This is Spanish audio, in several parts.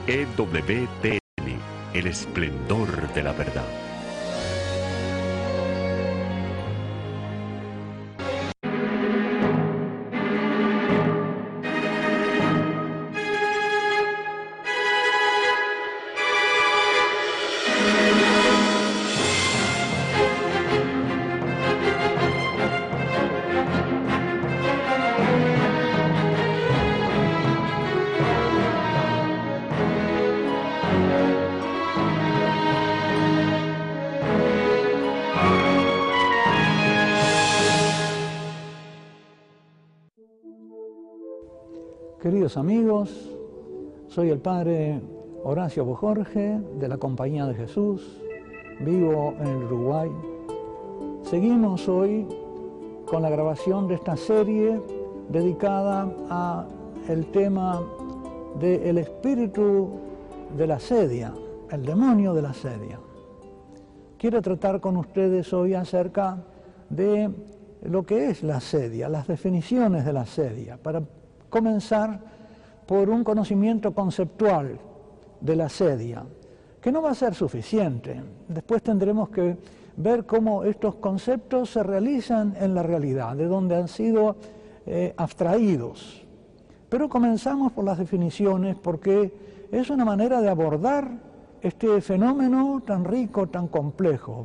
EWTN, el esplendor de la verdad. Queridos amigos, soy el Padre Horacio Bojorge de la Compañía de Jesús, vivo en el Uruguay. Seguimos hoy con la grabación de esta serie dedicada al tema del espíritu de la asedia, el demonio de la asedia. Quiero tratar con ustedes hoy acerca de lo que es la asedia, las definiciones de la asedia, para comenzar por un conocimiento conceptual de la asedia, que no va a ser suficiente. Después tendremos que ver cómo estos conceptos se realizan en la realidad, de donde han sido abstraídos. Pero comenzamos por las definiciones porque es una manera de abordar este fenómeno tan rico, tan complejo.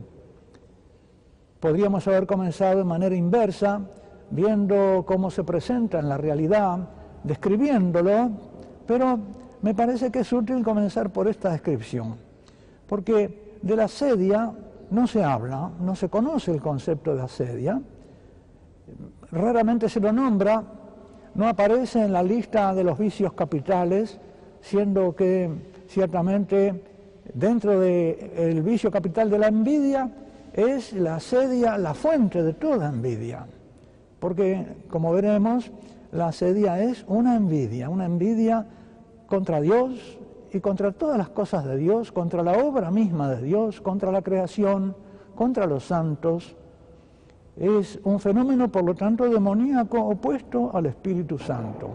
Podríamos haber comenzado de manera inversa, viendo cómo se presenta en la realidad, describiéndolo, pero me parece que es útil comenzar por esta descripción, porque de la asedia no se habla, no se conoce el concepto de asedia, raramente se lo nombra, no aparece en la lista de los vicios capitales, siendo que ciertamente dentro del vicio capital de la envidia es la asedia la fuente de toda envidia, porque como veremos, la asedia es una envidia contra Dios y contra todas las cosas de Dios, contra la obra misma de Dios, contra la creación, contra los santos. Es un fenómeno, por lo tanto, demoníaco opuesto al Espíritu Santo.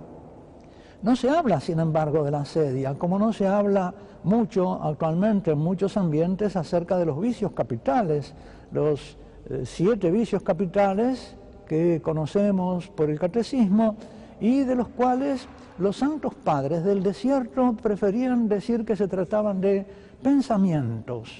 No se habla, sin embargo, de la asedia, como no se habla mucho actualmente en muchos ambientes acerca de los vicios capitales, los 7 vicios capitales que conocemos por el catecismo y de los cuales los santos padres del desierto preferían decir que se trataban de pensamientos.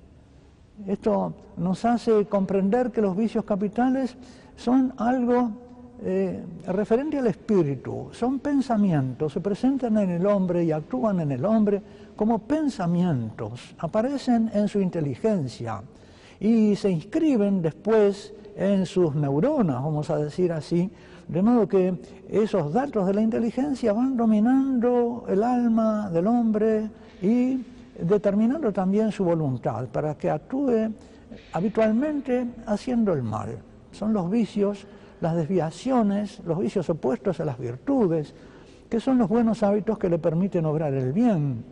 Esto nos hace comprender que los vicios capitales son algo referente al espíritu, son pensamientos, se presentan en el hombre y actúan en el hombre como pensamientos, aparecen en su inteligencia y se inscriben después en sus neuronas, vamos a decir así, de modo que esos datos de la inteligencia van dominando el alma del hombre y determinando también su voluntad para que actúe habitualmente haciendo el mal. Son los vicios, las desviaciones, los vicios opuestos a las virtudes, que son los buenos hábitos que le permiten obrar el bien.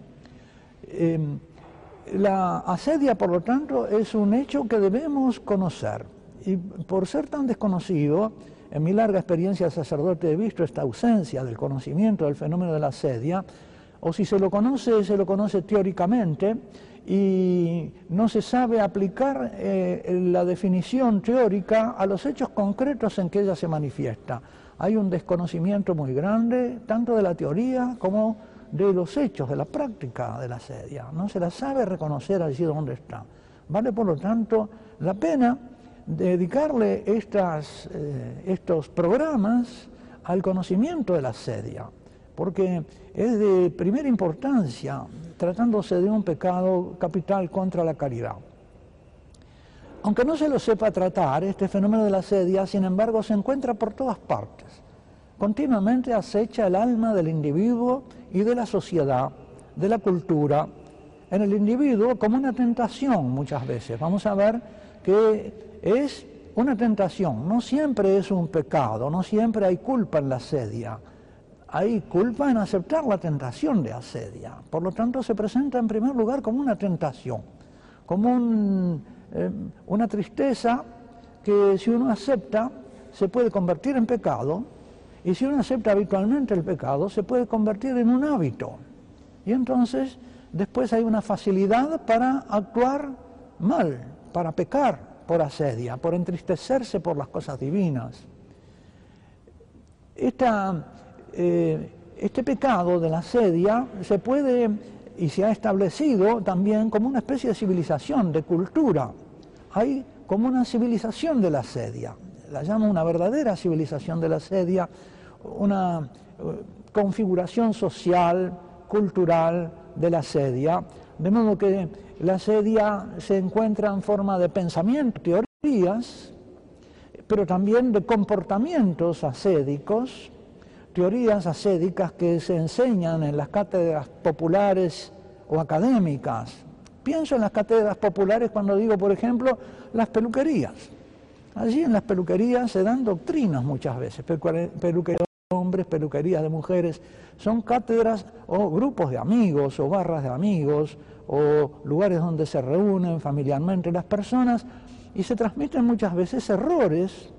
La asedia, por lo tanto, es un hecho que debemos conocer. Y por ser tan desconocido, en mi larga experiencia de sacerdote he visto esta ausencia del conocimiento del fenómeno de la asedia, o si se lo conoce teóricamente y no se sabe aplicar la definición teórica a los hechos concretos en que ella se manifiesta. Hay un desconocimiento muy grande, tanto de la teoría como de los hechos, de la práctica de la asedia. No se la sabe reconocer allí donde está. Vale, por lo tanto, la pena dedicarle estos programas al conocimiento de la asedia, porque es de primera importancia, tratándose de un pecado capital contra la caridad. Aunque no se lo sepa tratar, este fenómeno de la asedia, sin embargo, se encuentra por todas partes. Continuamente acecha el alma del individuo y de la sociedad, de la cultura, en el individuo como una tentación muchas veces. Vamos a ver que es una tentación, no siempre es un pecado, no siempre hay culpa en la asedia. Hay culpa en aceptar la tentación de asedia. Por lo tanto, se presenta en primer lugar como una tentación, como una tristeza que si uno acepta se puede convertir en pecado, y si uno acepta habitualmente el pecado se puede convertir en un hábito. Y entonces después hay una facilidad para actuar mal, para pecar por asedia, por entristecerse por las cosas divinas. Este pecado de la asedia se puede y se ha establecido también como una especie de civilización, de cultura. Hay como una civilización de la asedia, la llamo una verdadera civilización de la asedia, una configuración social, cultural de la asedia, de modo que la asedia se encuentra en forma de pensamiento, teorías, pero también de comportamientos asédicos, teorías asédicas que se enseñan en las cátedras populares o académicas. Pienso en las cátedras populares cuando digo, por ejemplo, las peluquerías. Allí en las peluquerías se dan doctrinas muchas veces, peluquerías de hombres, peluquerías de mujeres, son cátedras o grupos de amigos o barras de amigos o lugares donde se reúnen familiarmente las personas y se transmiten muchas veces errores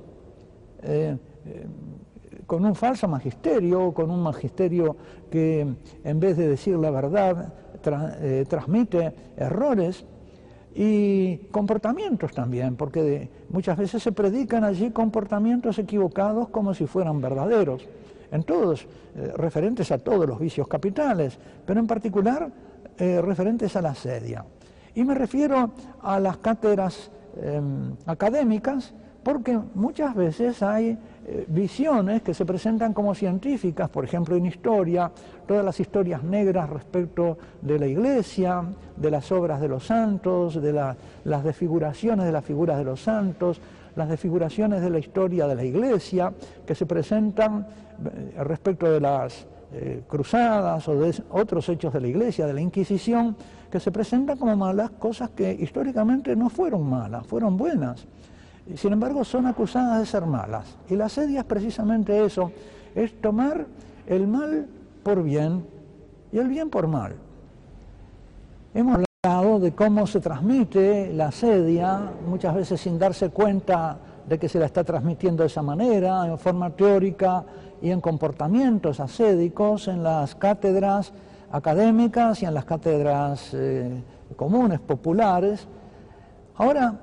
con un falso magisterio, con un magisterio que en vez de decir la verdad transmite errores y comportamientos también, porque muchas veces se predican allí comportamientos equivocados como si fueran verdaderos, en todos, referentes a todos los vicios capitales, pero en particular referentes a la asedia. Y me refiero a las cátedras académicas, porque muchas veces hay visiones que se presentan como científicas, por ejemplo en historia, todas las historias negras respecto de la Iglesia, de las obras de los santos, de las desfiguraciones de las figuras de los santos, las desfiguraciones de la historia de la Iglesia, que se presentan respecto de las cruzadas o de otros hechos de la Iglesia, de la Inquisición, que se presentan como malas, cosas que históricamente no fueron malas, fueron buenas. Sin embargo, son acusadas de ser malas. Y la asedia es precisamente eso, es tomar el mal por bien y el bien por mal. Hemos hablado de cómo se transmite la asedia, muchas veces sin darse cuenta de que se la está transmitiendo de esa manera, en forma teórica y en comportamientos asédicos, en las cátedras académicas y en las cátedras comunes, populares. Ahora,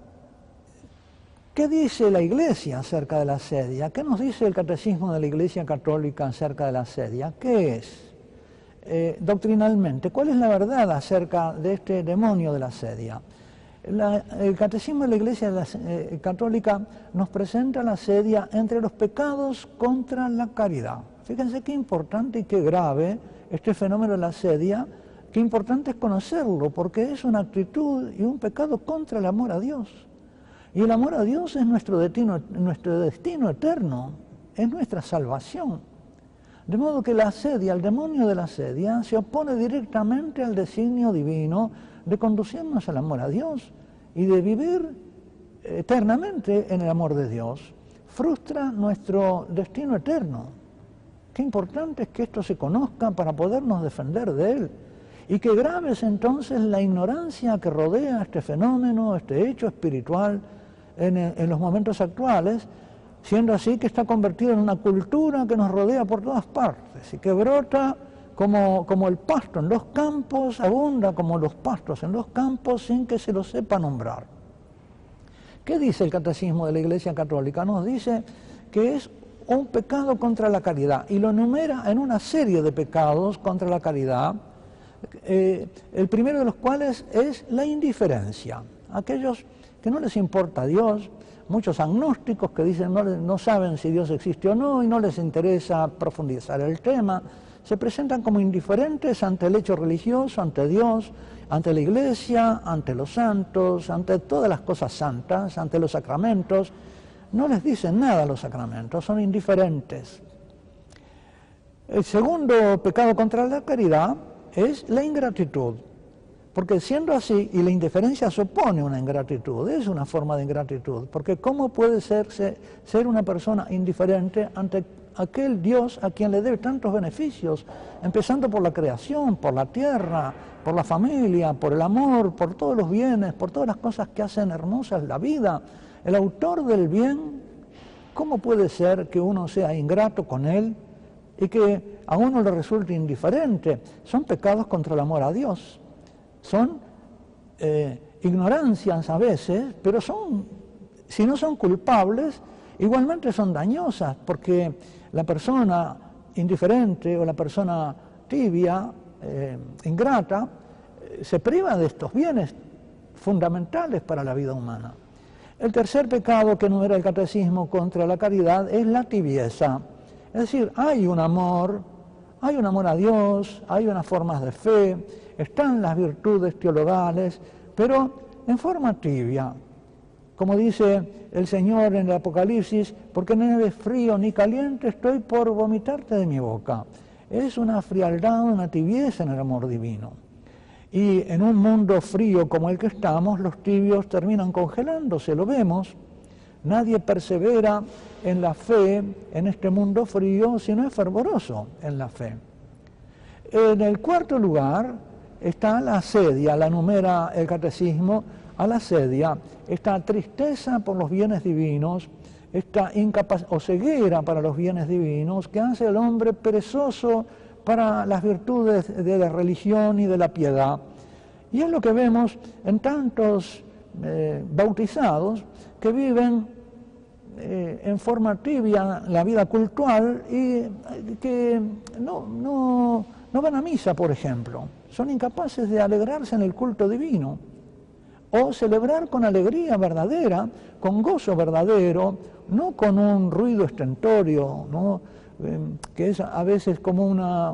¿qué dice la Iglesia acerca de la asedia? ¿Qué nos dice el Catecismo de la Iglesia Católica acerca de la asedia? ¿Qué es? Doctrinalmente, ¿cuál es la verdad acerca de este demonio de la asedia? El Catecismo de la Iglesia Católica nos presenta la asedia entre los pecados contra la caridad. Fíjense qué importante y qué grave este fenómeno de la asedia, qué importante es conocerlo, porque es una actitud y un pecado contra el amor a Dios. Y el amor a Dios es nuestro destino eterno, es nuestra salvación. De modo que la asedia, el demonio de la asedia, se opone directamente al designio divino de conducirnos al amor a Dios y de vivir eternamente en el amor de Dios. Frustra nuestro destino eterno. Qué importante es que esto se conozca para podernos defender de él. Y qué grave es entonces la ignorancia que rodea este fenómeno, este hecho espiritual en los momentos actuales, siendo así que está convertido en una cultura que nos rodea por todas partes y que brota como el pasto en los campos, abunda como los pastos en los campos sin que se lo sepa nombrar. ¿Qué dice el Catecismo de la Iglesia Católica? Nos dice que es un pecado contra la caridad y lo enumera en una serie de pecados contra la caridad, el primero de los cuales es la indiferencia. Aquellos que no les importa Dios, muchos agnósticos que dicen no saben si Dios existe o no y no les interesa profundizar el tema, se presentan como indiferentes ante el hecho religioso, ante Dios, ante la Iglesia, ante los santos, ante todas las cosas santas, ante los sacramentos. No les dicen nada a los sacramentos, son indiferentes. El segundo pecado contra la caridad es la ingratitud. Porque siendo así, y la indiferencia supone una ingratitud, es una forma de ingratitud, porque ¿cómo puede ser una persona indiferente ante aquel Dios a quien le debe tantos beneficios, empezando por la creación, por la tierra, por la familia, por el amor, por todos los bienes, por todas las cosas que hacen hermosas la vida? El autor del bien, ¿cómo puede ser que uno sea ingrato con él y que a uno le resulta indiferente. Son pecados contra el amor a Dios. Son ignorancias a veces, pero si no son culpables, igualmente son dañosas, porque la persona indiferente o la persona tibia, ingrata, se priva de estos bienes fundamentales para la vida humana. El tercer pecado que enumera el Catecismo contra la caridad es la tibieza. Es decir, hay un amor a Dios, hay unas formas de fe, están las virtudes teologales, pero en forma tibia. Como dice el Señor en el Apocalipsis, porque no eres frío ni caliente, estoy por vomitarte de mi boca. Es una frialdad, una tibieza en el amor divino. Y en un mundo frío como el que estamos, los tibios terminan congelándose, lo vemos. Nadie persevera en la fe en este mundo frío si no es fervoroso en la fe. En el cuarto lugar está la asedia, la enumera el Catecismo a la asedia, esta tristeza por los bienes divinos, esta o ceguera para los bienes divinos que hace al hombre perezoso para las virtudes de la religión y de la piedad. Y es lo que vemos en tantos bautizados que viven en forma tibia la vida cultural y que no van a misa, por ejemplo. Son incapaces de alegrarse en el culto divino o celebrar con alegría verdadera, con gozo verdadero, no con un ruido estentorio, ¿no? Que es a veces como una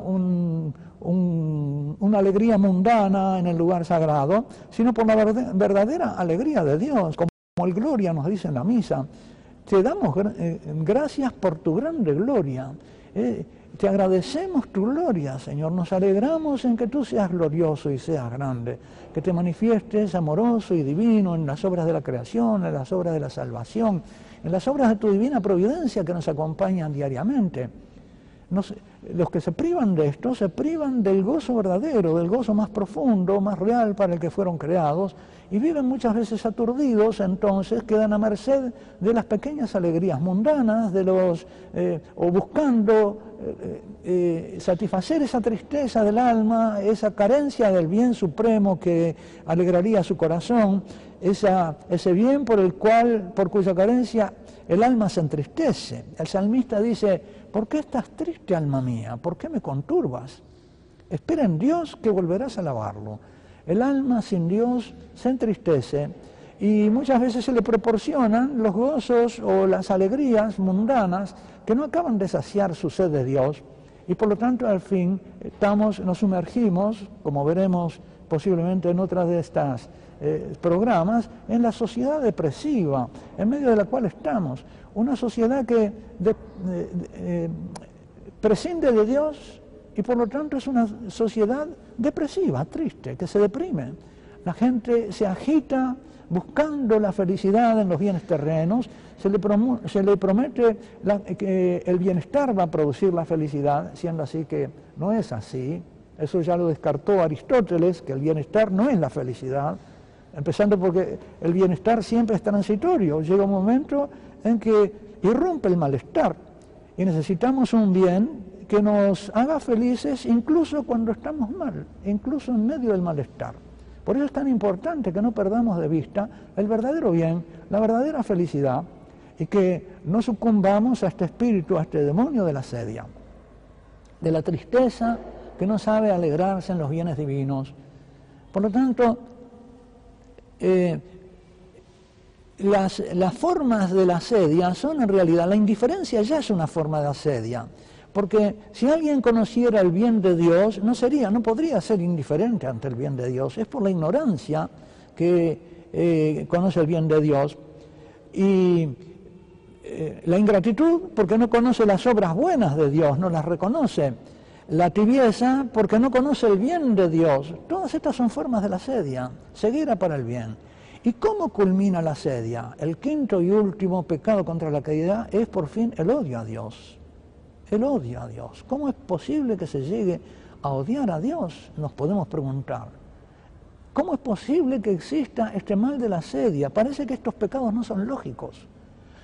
alegría mundana en el lugar sagrado, sino por la verdadera alegría de Dios, como el Gloria nos dice en la misa. Te damos gracias por tu grande gloria, te agradecemos tu gloria, Señor, nos alegramos en que tú seas glorioso y seas grande, que te manifiestes amoroso y divino en las obras de la creación, en las obras de la salvación, en las obras de tu divina providencia que nos acompañan diariamente. Los que se privan de esto, se privan del gozo verdadero, del gozo más profundo, más real para el que fueron creados, y viven muchas veces aturdidos, entonces quedan a merced de las pequeñas alegrías mundanas, o buscando satisfacer esa tristeza del alma, esa carencia del bien supremo que alegraría su corazón, ese bien por cuya carencia el alma se entristece. El salmista dice: ¿por qué estás triste, alma mía? ¿Por qué me conturbas? Espera en Dios que volverás a alabarlo. El alma sin Dios se entristece y muchas veces se le proporcionan los gozos o las alegrías mundanas que no acaban de saciar su sed de Dios, y por lo tanto al fin nos sumergimos, como veremos posiblemente en otras de estas programas, en la sociedad depresiva en medio de la cual estamos, una sociedad que prescinde de Dios y por lo tanto es una sociedad depresiva, triste, que se deprime. La gente se agita buscando la felicidad en los bienes terrenos, se le promete que el bienestar va a producir la felicidad, siendo así que no es así. Eso ya lo descartó Aristóteles, que el bienestar no es la felicidad, empezando porque el bienestar siempre es transitorio. Llega un momento en que irrumpe el malestar y necesitamos un bien que nos haga felices incluso cuando estamos mal, incluso en medio del malestar. Por eso es tan importante que no perdamos de vista el verdadero bien, la verdadera felicidad, y que no sucumbamos a este espíritu, a este demonio de la asedia, de la tristeza que no sabe alegrarse en los bienes divinos. Por lo tanto, las formas de la asedia son en realidad, la indiferencia ya es una forma de asedia, porque si alguien conociera el bien de Dios, no podría ser indiferente ante el bien de Dios. Es por la ignorancia que conoce el bien de Dios. Y la ingratitud porque no conoce las obras buenas de Dios, no las reconoce. La tibieza porque no conoce el bien de Dios. Todas estas son formas de la asedia, ceguera para el bien. ¿Y cómo culmina la asedia? El quinto y último pecado contra la caridad es por fin el odio a Dios. El odio a Dios. ¿Cómo es posible que se llegue a odiar a Dios? Nos podemos preguntar. ¿Cómo es posible que exista este mal de la asedia? Parece que estos pecados no son lógicos.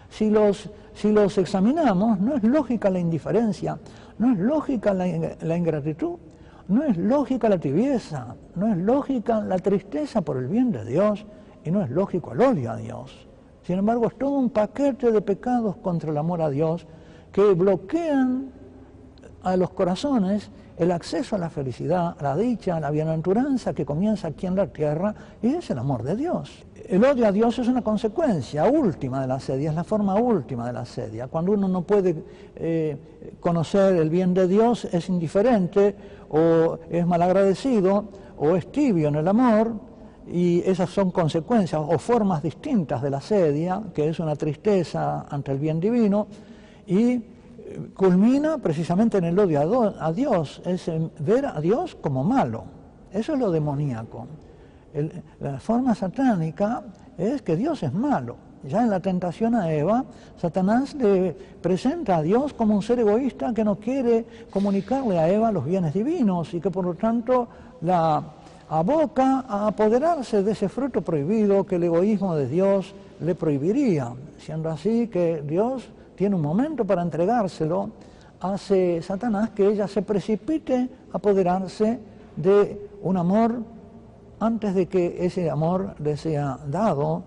Si los examinamos, no es lógica la indiferencia, no es lógica la ingratitud, no es lógica la tibieza, no es lógica la tristeza por el bien de Dios y no es lógico el odio a Dios. Sin embargo, es todo un paquete de pecados contra el amor a Dios que bloquean a los corazones el acceso a la felicidad, a la dicha, a la bienaventuranza que comienza aquí en la tierra, y es el amor de Dios. El odio a Dios es una consecuencia última de la asedia, es la forma última de la asedia. Cuando uno no puede conocer el bien de Dios, es indiferente, o es malagradecido, o es tibio en el amor, y esas son consecuencias o formas distintas de la asedia, que es una tristeza ante el bien divino, y culmina precisamente en el odio a Dios, es en ver a Dios como malo. Eso es lo demoníaco. La forma satánica es que Dios es malo. Ya en la tentación a Eva, Satanás le presenta a Dios como un ser egoísta que no quiere comunicarle a Eva los bienes divinos y que por lo tanto la aboca a apoderarse de ese fruto prohibido que el egoísmo de Dios le prohibiría. Siendo así que Dios tiene un momento para entregárselo, hace Satanás que ella se precipite a apoderarse de un amor antes de que ese amor le sea dado.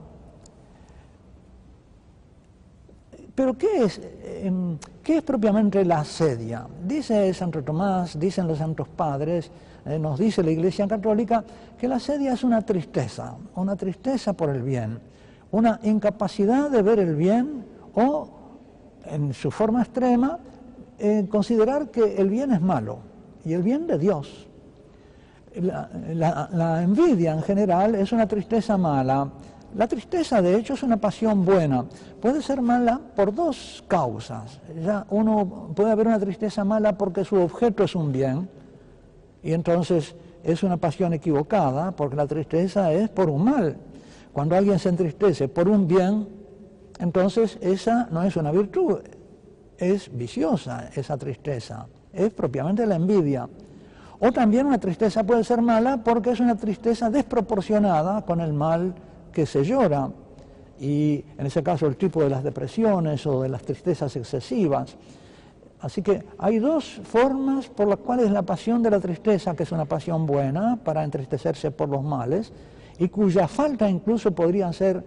Pero ¿qué es propiamente la asedia? Dice Santo Tomás, dicen los santos padres, nos dice la Iglesia Católica, que la asedia es una tristeza por el bien, una incapacidad de ver el bien o, en su forma extrema, considerar que el bien es malo y el bien de Dios. La envidia en general es una tristeza mala. La tristeza, de hecho, es una pasión buena. Puede ser mala por dos causas. Ya uno puede haber una tristeza mala porque su objeto es un bien, y entonces es una pasión equivocada, porque la tristeza es por un mal. Cuando alguien se entristece por un bien, entonces esa no es una virtud, es viciosa esa tristeza, es propiamente la envidia. O también una tristeza puede ser mala porque es una tristeza desproporcionada con el mal que se llora, y en ese caso el tipo de las depresiones o de las tristezas excesivas. Así que hay dos formas por las cuales la pasión de la tristeza, que es una pasión buena para entristecerse por los males, y cuya falta incluso podría ser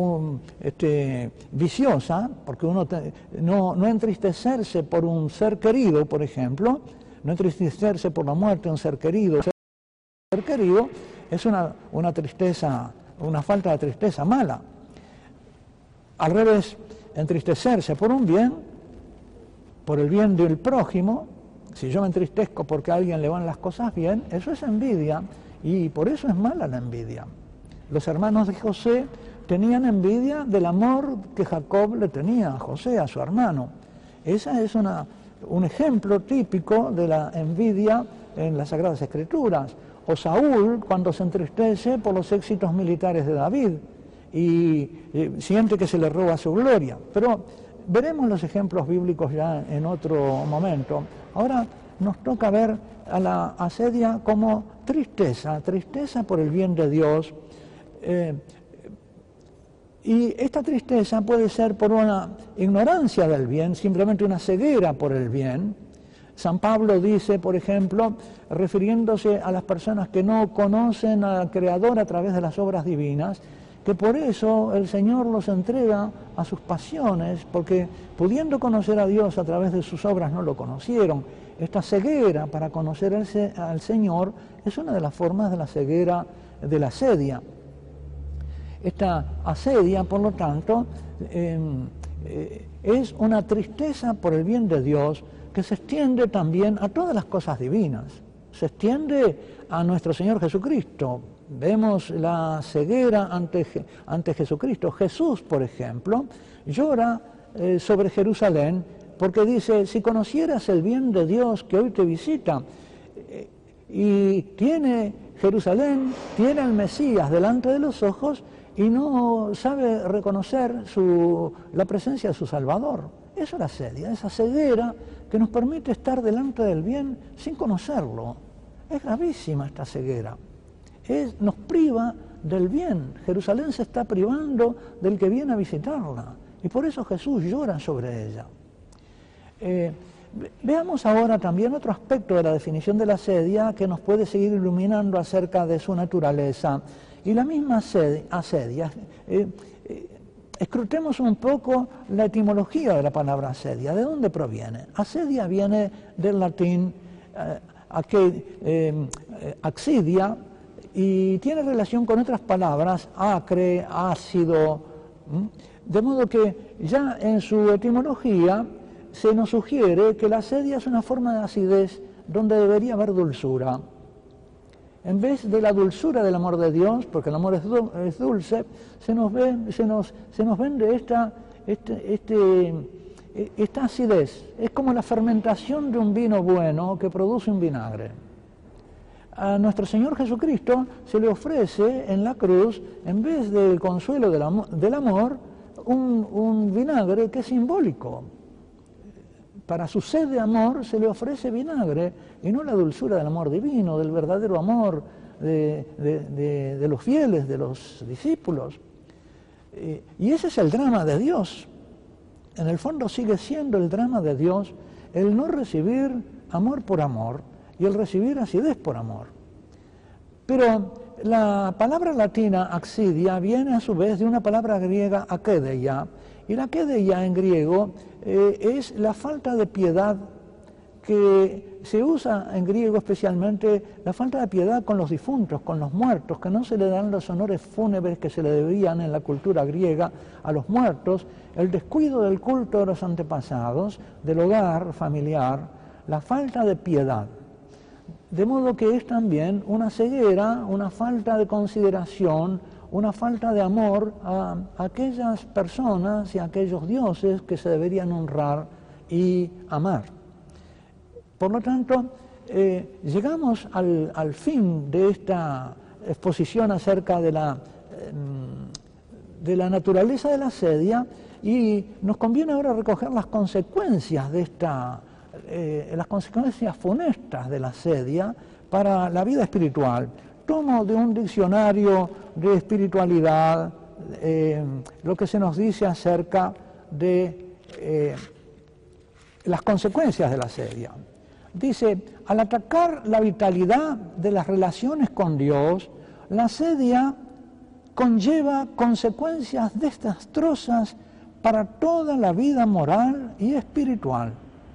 viciosa, porque uno no entristecerse por un ser querido, por ejemplo, no entristecerse por la muerte de un ser querido es una tristeza, una falta de tristeza mala. Al revés, entristecerse por un bien, por el bien del prójimo, si yo me entristezco porque a alguien le van las cosas bien, eso es envidia, y por eso es mala la envidia. Los hermanos de José tenían envidia del amor que Jacob le tenía a José, a su hermano. Esa es un ejemplo típico de la envidia en las Sagradas Escrituras. O Saúl, cuando se entristece por los éxitos militares de David y siente que se le roba su gloria. Pero veremos los ejemplos bíblicos ya en otro momento. Ahora nos toca ver a la asedia como tristeza por el bien de Dios. Y esta tristeza puede ser por una ignorancia del bien, simplemente una ceguera por el bien. San Pablo dice, por ejemplo, refiriéndose a las personas que no conocen al Creador a través de las obras divinas, que por eso el Señor los entrega a sus pasiones, porque pudiendo conocer a Dios a través de sus obras no lo conocieron. Esta ceguera para conocer al Señor es una de las formas de la ceguera de la asedia. Esta asedia, por lo tanto, es una tristeza por el bien de Dios que se extiende también a todas las cosas divinas. Se extiende a nuestro Señor Jesucristo. Vemos la ceguera ante Jesucristo. Jesús, por ejemplo, llora sobre Jerusalén porque dice, si conocieras el bien de Dios que hoy te visita, y tiene Jerusalén, tiene al Mesías delante de los ojos y no sabe reconocer la presencia de su Salvador. Eso es la asedia, esa ceguera que nos permite estar delante del bien sin conocerlo. Es gravísima esta ceguera. Nos priva del bien. Jerusalén se está privando del que viene a visitarla. Y por eso Jesús llora sobre ella. Veamos ahora también otro aspecto de la definición de la asedia que nos puede seguir iluminando acerca de su naturaleza. Y la misma asedia, escrutemos un poco la etimología de la palabra asedia. ¿De dónde proviene? Asedia viene del latín axidia y tiene relación con otras palabras, acre, ácido, de modo que ya en su etimología se nos sugiere que la asedia es una forma de acidez donde debería haber dulzura. En vez de la dulzura del amor de Dios, porque el amor es dulce, se nos vende esta acidez. Es como la fermentación de un vino bueno que produce un vinagre. A nuestro Señor Jesucristo se le ofrece en la cruz, en vez del consuelo del amor, un vinagre que es simbólico. Para su sed de amor se le ofrece vinagre y no la dulzura del amor divino, del verdadero amor de los fieles, de los discípulos. Y ese es el drama de Dios. En el fondo sigue siendo el drama de Dios el no recibir amor por amor y el recibir acidez por amor. Pero la palabra latina axidia viene a su vez de una palabra griega akedeia, y la akedeia en griego es la falta de piedad que se usa en griego, especialmente la falta de piedad con los difuntos, con los muertos, que no se le dan los honores fúnebres que se le debían en la cultura griega a los muertos, el descuido del culto de los antepasados, del hogar familiar, la falta de piedad. De modo que es también una ceguera, una falta de consideración, una falta de amor a aquellas personas y a aquellos dioses que se deberían honrar y amar. Por lo tanto, llegamos al fin de esta exposición acerca de la naturaleza de la asedia y nos conviene ahora recoger las consecuencias de las consecuencias funestas de la asedia para la vida espiritual. Tomo de un diccionario de espiritualidad lo que se nos dice acerca de las consecuencias de la asedia. Dice, al atacar la vitalidad de las relaciones con Dios, la asedia conlleva consecuencias desastrosas para toda la vida moral y espiritual.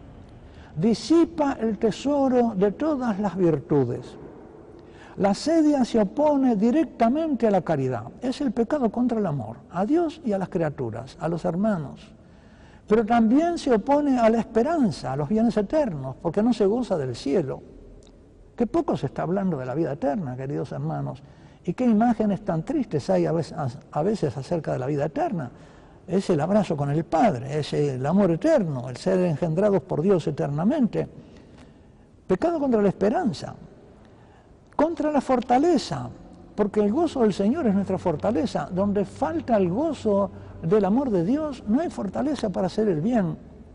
Disipa el tesoro de todas las virtudes. La asedia se opone directamente a la caridad. Es el pecado contra el amor, a Dios y a las criaturas, a los hermanos. Pero también se opone a la esperanza, a los bienes eternos, porque no se goza del cielo. Qué poco se está hablando de la vida eterna, queridos hermanos, y qué imágenes tan tristes hay a veces acerca de la vida eterna. Es el abrazo con el Padre, es el amor eterno, el ser engendrados por Dios eternamente. Pecado contra la esperanza, contra la fortaleza, porque el gozo del Señor es nuestra fortaleza. Donde falta el gozo del amor de Dios, no hay fortaleza para hacer el bien.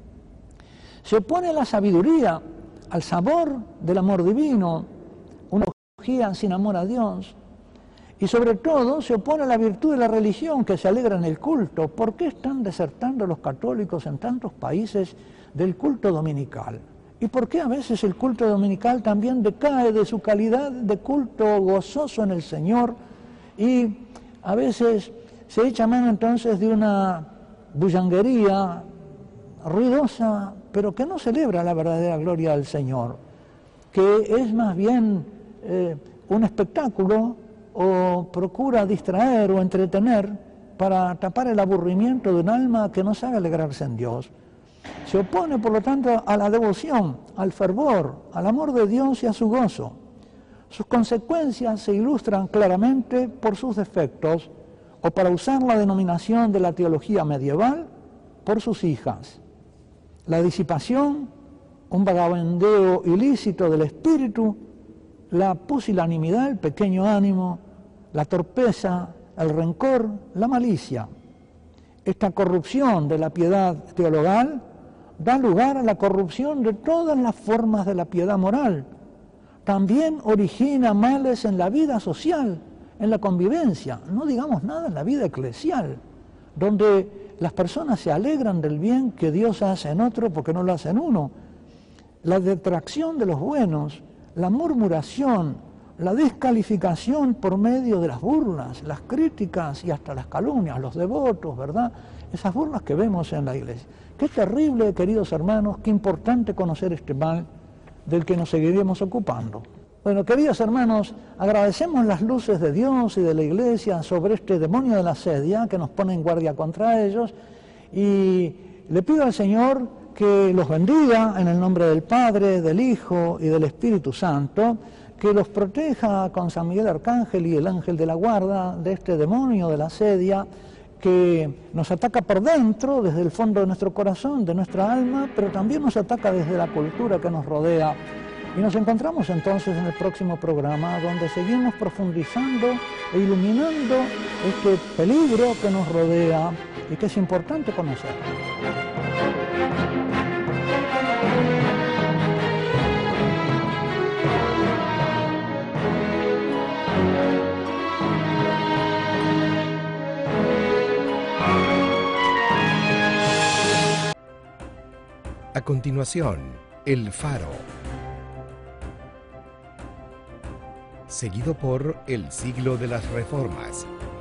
Se opone a la sabiduría, al sabor del amor divino, una teología sin amor a Dios. Y sobre todo se opone a la virtud de la religión que se alegra en el culto. ¿Por qué están desertando los católicos en tantos países del culto dominical? ¿Y por qué a veces el culto dominical también decae de su calidad de culto gozoso en el Señor? Y a veces se echa mano entonces de una bullanguería ruidosa, pero que no celebra la verdadera gloria del Señor, que es más bien un espectáculo o procura distraer o entretener para tapar el aburrimiento de un alma que no sabe alegrarse en Dios. Se opone, por lo tanto, a la devoción, al fervor, al amor de Dios y a su gozo. Sus consecuencias se ilustran claramente por sus defectos, o para usar la denominación de la teología medieval, por sus hijas. La disipación, un vagabundeo ilícito del espíritu, la pusilanimidad, el pequeño ánimo, la torpeza, el rencor, la malicia. Esta corrupción de la piedad teologal da lugar a la corrupción de todas las formas de la piedad moral. También origina males en la vida social, en la convivencia, no digamos nada en la vida eclesial, donde las personas se alegran del bien que Dios hace en otro porque no lo hace en uno. La detracción de los buenos, la murmuración, la descalificación por medio de las burlas, las críticas y hasta las calumnias, los devotos, ¿verdad? Esas burlas que vemos en la iglesia. Qué terrible, queridos hermanos, qué importante conocer este mal del que nos seguiremos ocupando. Bueno, queridos hermanos, agradecemos las luces de Dios y de la iglesia sobre este demonio de la asedia que nos pone en guardia contra ellos, y le pido al Señor que los bendiga en el nombre del Padre, del Hijo y del Espíritu Santo, que los proteja con San Miguel Arcángel y el ángel de la guarda de este demonio de la asedia que nos ataca por dentro, desde el fondo de nuestro corazón, de nuestra alma, pero también nos ataca desde la cultura que nos rodea. Y nos encontramos entonces en el próximo programa, donde seguimos profundizando e iluminando este peligro que nos rodea y que es importante conocer. A continuación, El Faro, seguido por El Siglo de las Reformas.